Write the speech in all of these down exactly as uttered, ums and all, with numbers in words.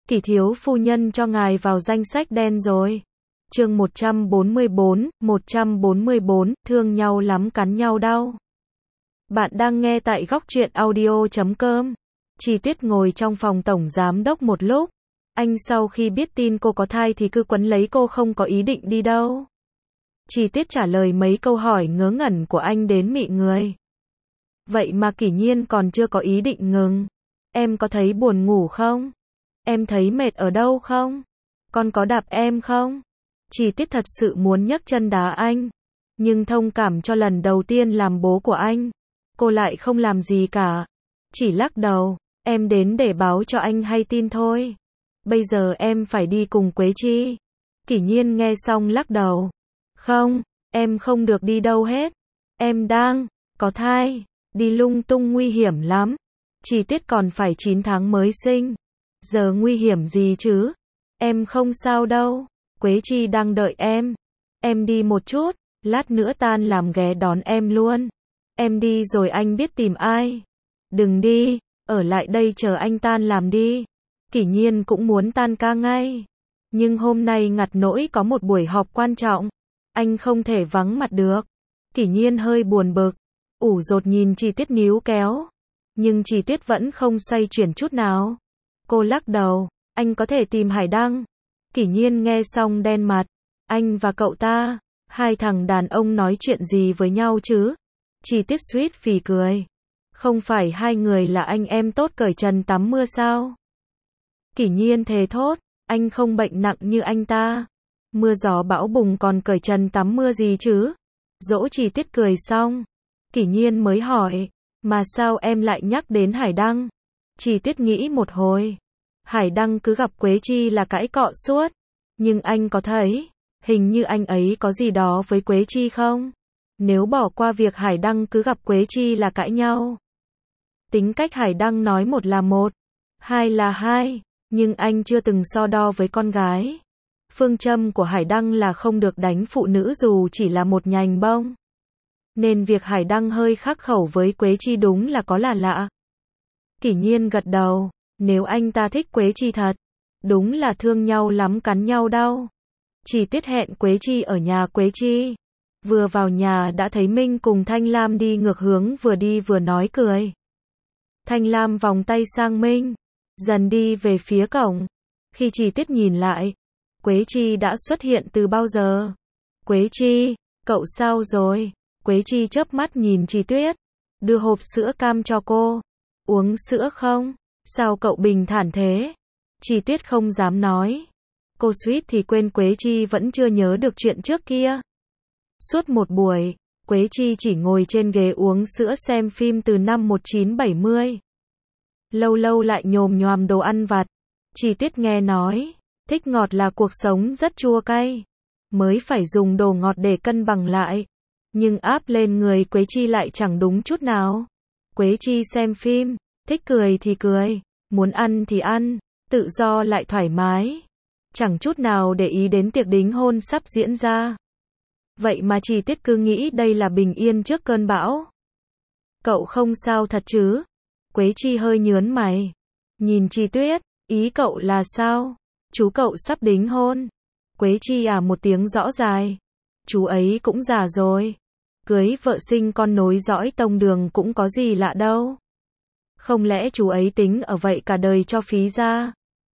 Kỷ thiếu phu nhân cho ngài vào danh sách đen rồi. Chương một trăm bốn mươi bốn, một trăm bốn mươi bốn, thương nhau lắm cắn nhau đau. Bạn đang nghe tại góc truyện audio chấm com. Chi Tuyết ngồi trong phòng tổng giám đốc một lúc. Anh sau khi biết tin cô có thai thì cứ quấn lấy cô không có ý định đi đâu. Chi Tuyết trả lời mấy câu hỏi ngớ ngẩn của anh đến mị người. Vậy mà Kỷ Nhiên còn chưa có ý định ngừng. Em có thấy buồn ngủ không? Em thấy mệt ở đâu không? Con có đạp em không? Chi Tiết thật sự muốn nhấc chân đá anh. Nhưng thông cảm cho lần đầu tiên làm bố của anh. Cô lại không làm gì cả. Chỉ lắc đầu. Em đến để báo cho anh hay tin thôi. Bây giờ em phải đi cùng Quế Chi. Kỷ Nhiên nghe xong lắc đầu. Không, em không được đi đâu hết. Em đang có thai. Đi lung tung nguy hiểm lắm. Chi Tiết còn phải chín tháng mới sinh. Giờ nguy hiểm gì chứ? Em không sao đâu. Quế Chi đang đợi em. Em đi một chút, lát nữa tan làm ghé đón em luôn. Em đi rồi anh biết tìm ai. Đừng đi, ở lại đây chờ anh tan làm đi. Kỷ Nhiên cũng muốn tan ca ngay. Nhưng hôm nay ngặt nỗi có một buổi họp quan trọng. Anh không thể vắng mặt được. Kỷ Nhiên hơi buồn bực. Ủ rột nhìn Chi Tiết níu kéo. Nhưng Chi Tiết vẫn không xoay chuyển chút nào. Cô lắc đầu. Anh có thể tìm Hải Đăng. Kỷ Nhiên nghe xong đen mặt. Anh và cậu ta, hai thằng đàn ông nói chuyện gì với nhau chứ? Chi Tiết suýt phì cười. Không phải hai người là anh em tốt cởi trần tắm mưa sao? Kỷ Nhiên thề thốt. Anh không bệnh nặng như anh ta. Mưa gió bão bùng còn cởi trần tắm mưa gì chứ? Dỗ Chi Tiết cười xong. Kỷ Nhiên mới hỏi. Mà sao em lại nhắc đến Hải Đăng? Chi Tiết nghĩ một hồi. Hải Đăng cứ gặp Quế Chi là cãi cọ suốt. Nhưng anh có thấy, hình như anh ấy có gì đó với Quế Chi không? Nếu bỏ qua việc Hải Đăng cứ gặp Quế Chi là cãi nhau. Tính cách Hải Đăng nói một là một, hai là hai, nhưng anh chưa từng so đo với con gái. Phương châm của Hải Đăng là không được đánh phụ nữ dù chỉ là một nhành bông. Nên việc Hải Đăng hơi khắc khẩu với Quế Chi đúng là có là lạ. Kỷ Nhiên gật đầu. Nếu anh ta thích Quế Chi thật, đúng là thương nhau lắm cắn nhau đau. Chi Tiết hẹn Quế Chi ở nhà Quế Chi. Vừa vào nhà đã thấy Minh cùng Thanh Lam đi ngược hướng, vừa đi vừa nói cười. Thanh Lam vòng tay sang Minh, dần đi về phía cổng. Khi Chi Tiết nhìn lại, Quế Chi đã xuất hiện từ bao giờ. Quế Chi, cậu sao rồi? Quế Chi chớp mắt nhìn Chi Tuyết, đưa hộp sữa cam cho cô. Uống sữa không? Sao cậu bình thản thế? Chi Tiết không dám nói. Cô suýt thì quên Quế Chi vẫn chưa nhớ được chuyện trước kia. Suốt một buổi, Quế Chi chỉ ngồi trên ghế uống sữa xem phim từ năm một nghìn chín trăm bảy mươi. Lâu lâu lại nhồm nhoàm đồ ăn vặt. Chi Tiết nghe nói, thích ngọt là cuộc sống rất chua cay. Mới phải dùng đồ ngọt để cân bằng lại. Nhưng áp lên người Quế Chi lại chẳng đúng chút nào. Quế Chi xem phim, thích cười thì cười, muốn ăn thì ăn, tự do lại thoải mái. Chẳng chút nào để ý đến tiệc đính hôn sắp diễn ra. Vậy mà Chi Tiết cứ nghĩ đây là bình yên trước cơn bão. Cậu không sao thật chứ? Quế Chi hơi nhớn mày. Nhìn Chi Tuyết, ý cậu là sao? Chú cậu sắp đính hôn. Quế Chi à một tiếng rõ dài. Chú ấy cũng già rồi. Cưới vợ sinh con nối dõi tông đường cũng có gì lạ đâu. Không lẽ chú ấy tính ở vậy cả đời cho phí ra?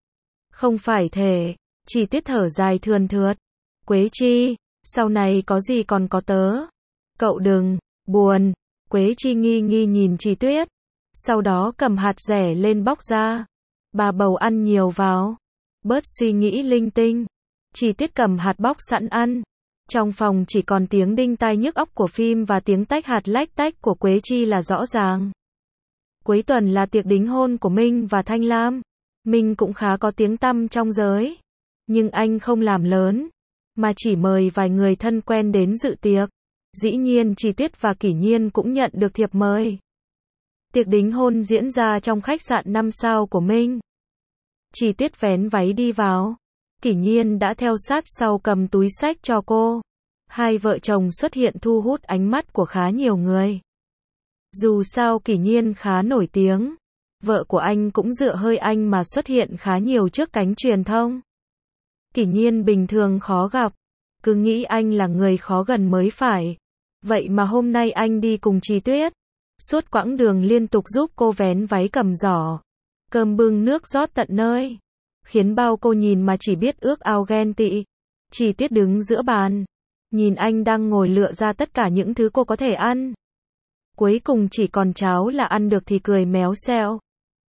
Không phải thể. Chi Tiết thở dài thườn thượt. Quế Chi, sau này có gì còn có tớ. Cậu đừng buồn. Quế Chi nghi nghi nhìn Chi Tuyết. Sau đó cầm hạt dẻ lên bóc ra. Bà bầu ăn nhiều vào. Bớt suy nghĩ linh tinh. Chi Tiết cầm hạt bóc sẵn ăn. Trong phòng chỉ còn tiếng đinh tai nhức óc của phim và tiếng tách hạt lách tách của Quế Chi là rõ ràng. Cuối tuần là tiệc đính hôn của Minh và Thanh Lam. Minh cũng khá có tiếng tăm trong giới. Nhưng anh không làm lớn, mà chỉ mời vài người thân quen đến dự tiệc. Dĩ nhiên Chi Tiết và Kỷ Nhiên cũng nhận được thiệp mời. Tiệc đính hôn diễn ra trong khách sạn năm sao của Minh. Chi Tiết vén váy đi vào. Kỷ Nhiên đã theo sát sau cầm túi xách cho cô. Hai vợ chồng xuất hiện thu hút ánh mắt của khá nhiều người. Dù sao Kỷ Nhiên khá nổi tiếng, Vợ của anh cũng dựa hơi anh mà xuất hiện khá nhiều trước cánh truyền thông. Kỷ Nhiên bình thường khó gặp, cứ nghĩ anh là người khó gần mới phải. Vậy mà hôm nay anh đi cùng Trì Tuyết, suốt quãng đường liên tục giúp cô vén váy cầm giỏ, cơm bưng nước rót tận nơi, khiến bao cô nhìn mà chỉ biết ước ao ghen tị. Trì Tuyết đứng giữa bàn, nhìn anh đang ngồi lựa ra tất cả những thứ cô có thể ăn. Cuối cùng chỉ còn cháo là ăn được thì cười méo xẹo.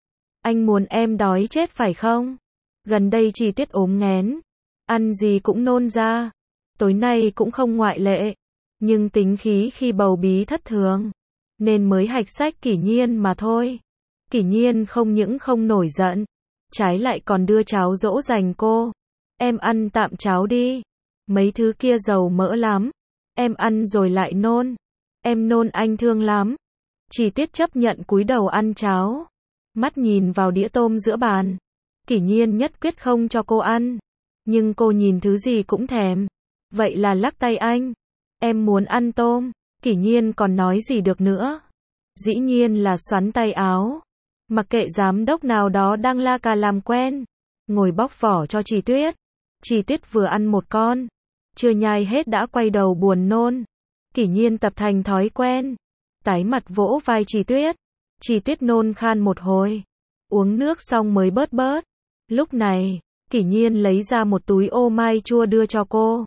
Anh muốn em đói chết phải không? Gần đây Trì Tuyết ốm nghén, ăn gì cũng nôn ra. Tối nay cũng không ngoại lệ. Nhưng tính khí khi bầu bí thất thường, nên mới hạch sách Kỷ Nhiên mà thôi. Kỷ Nhiên không những không nổi giận, trái lại còn đưa cháo dỗ dành cô. Em ăn tạm cháo đi. Mấy thứ kia dầu mỡ lắm. Em ăn rồi lại nôn. Em nôn anh thương lắm. Trì Tuyết chấp nhận cúi đầu ăn cháo. Mắt nhìn vào đĩa tôm giữa bàn. Kỷ Nhiên nhất quyết không cho cô ăn. Nhưng cô nhìn thứ gì cũng thèm. Vậy là lắc tay anh. Em muốn ăn tôm. Kỷ Nhiên còn nói gì được nữa. Dĩ nhiên là xoắn tay áo. Mặc kệ giám đốc nào đó đang la cà làm quen. Ngồi bóc vỏ cho Trì Tuyết. Trì Tuyết vừa ăn một con. Chưa nhai hết đã quay đầu buồn nôn. Kỷ Nhiên tập thành thói quen. Tái mặt vỗ vai Trì Tuyết. Trì Tuyết nôn khan một hồi. Uống nước xong mới bớt bớt. Lúc này, Kỷ Nhiên lấy ra một túi ô mai chua đưa cho cô.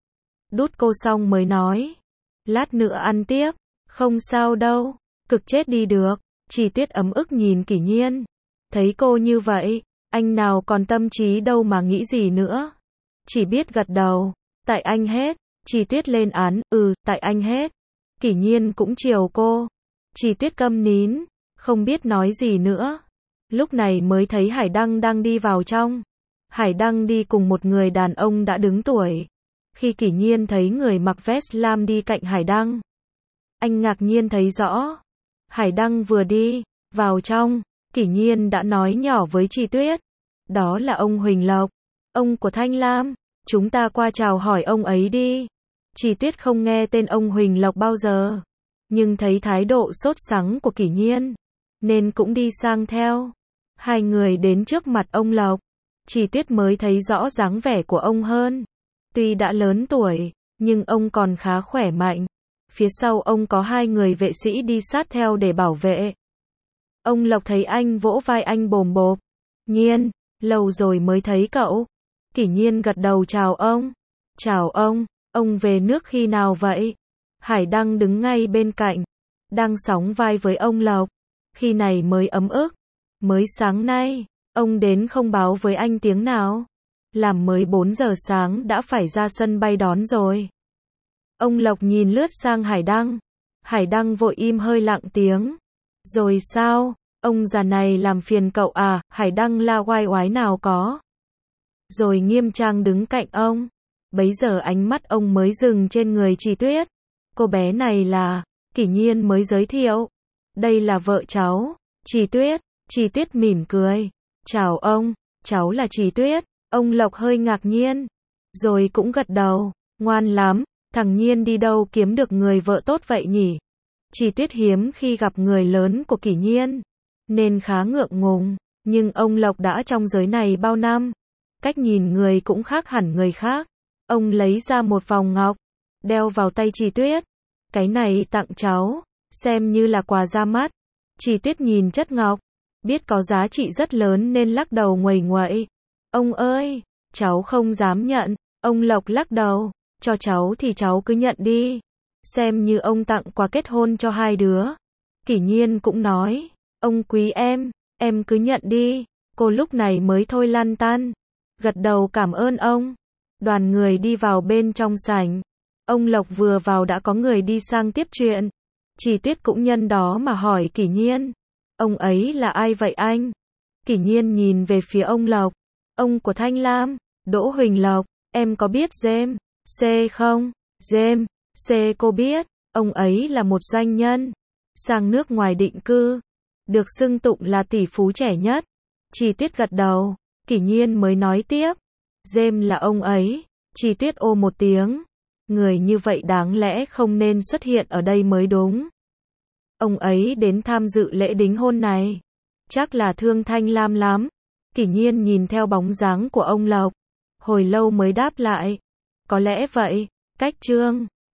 Đút cô xong mới nói. Lát nữa ăn tiếp. Không sao đâu. Cực chết đi được. Trì Tuyết ấm ức nhìn Kỷ Nhiên. Thấy cô như vậy, anh nào còn tâm trí đâu mà nghĩ gì nữa. Chỉ biết gật đầu. Tại anh hết. Trì Tuyết lên án. Ừ, tại anh hết. Kỷ Nhiên cũng chiều cô. Trì Tuyết câm nín. Không biết nói gì nữa. Lúc này mới thấy Hải Đăng đang đi vào trong. Hải Đăng đi cùng một người đàn ông đã đứng tuổi. Khi Kỷ Nhiên thấy người mặc vest lam đi cạnh Hải Đăng, anh ngạc nhiên thấy rõ. Hải Đăng vừa đi vào trong, Kỷ Nhiên đã nói nhỏ với Trì Tuyết. Đó là ông Huỳnh Lộc, ông của Thanh Lam. Chúng ta qua chào hỏi ông ấy đi. Trì Tuyết không nghe tên ông Huỳnh Lộc bao giờ, nhưng thấy thái độ sốt sắng của Kỷ Nhiên, nên cũng đi sang theo. Hai người đến trước mặt ông Lộc. Trì Tuyết mới thấy rõ dáng vẻ của ông hơn. Tuy đã lớn tuổi, nhưng ông còn khá khỏe mạnh. Phía sau ông có hai người vệ sĩ đi sát theo để bảo vệ. Ông Lộc thấy anh vỗ vai anh bồm bộp. Nhiên, lâu rồi mới thấy cậu. Kỷ Nhiên gật đầu chào ông. Chào ông, ông về nước khi nào vậy? Hải Đăng đứng ngay bên cạnh, đang sóng vai với ông Lộc. Khi này mới ấm ức. Mới sáng nay, ông đến không báo với anh tiếng nào. Làm mới bốn giờ sáng đã phải ra sân bay đón rồi. Ông Lộc nhìn lướt sang Hải Đăng. Hải Đăng vội im hơi lặng tiếng. Rồi sao? Ông già này làm phiền cậu à? Hải Đăng la oai oái nào có. Rồi nghiêm trang đứng cạnh ông. Bấy giờ ánh mắt ông mới dừng trên người Trì Tuyết. Cô bé này là, Kỷ Nhiên mới giới thiệu. Đây là vợ cháu, Trì Tuyết. Trì Tuyết mỉm cười. Chào ông, cháu là Trì Tuyết. Ông Lộc hơi ngạc nhiên. Rồi cũng gật đầu. Ngoan lắm, thằng Nhiên đi đâu kiếm được người vợ tốt vậy nhỉ? Trì Tuyết hiếm khi gặp người lớn của Kỷ Nhiên, nên khá ngượng ngùng. Nhưng ông Lộc đã trong giới này bao năm. Cách nhìn người cũng khác hẳn người khác. Ông lấy ra một vòng ngọc, đeo vào tay Trì Tuyết. Cái này tặng cháu, xem như là quà ra mắt. Trì Tuyết nhìn chất ngọc, biết có giá trị rất lớn nên lắc đầu nguầy nguậy. Ông ơi, cháu không dám nhận. Ông Lộc lắc đầu. Cho cháu thì cháu cứ nhận đi. Xem như ông tặng quà kết hôn cho hai đứa. Kỷ Nhiên cũng nói. Ông quý em, em cứ nhận đi. Cô lúc này mới thôi lăn tăn. Gật đầu cảm ơn ông. Đoàn người đi vào bên trong sảnh. Ông Lộc vừa vào đã có người đi sang tiếp chuyện. Trì Tuyết cũng nhân đó mà hỏi Kỷ Nhiên. Ông ấy là ai vậy anh? Kỷ Nhiên nhìn về phía ông Lộc. Ông của Thanh Lam, Đỗ Huỳnh Lộc. Em có biết James C không? James C cô biết. Ông ấy là một doanh nhân. Sang nước ngoài định cư. Được xưng tụng là tỷ phú trẻ nhất. Trì Tuyết gật đầu. Kỷ Nhiên mới nói tiếp. James là ông ấy. Trì Tuyết ô một tiếng. Người như vậy đáng lẽ không nên xuất hiện ở đây mới đúng. Ông ấy đến tham dự lễ đính hôn này. Chắc là thương Thanh Lam lắm. Kỷ Nhiên nhìn theo bóng dáng của ông Lộc. Hồi lâu mới đáp lại. Có lẽ vậy. Cách Trương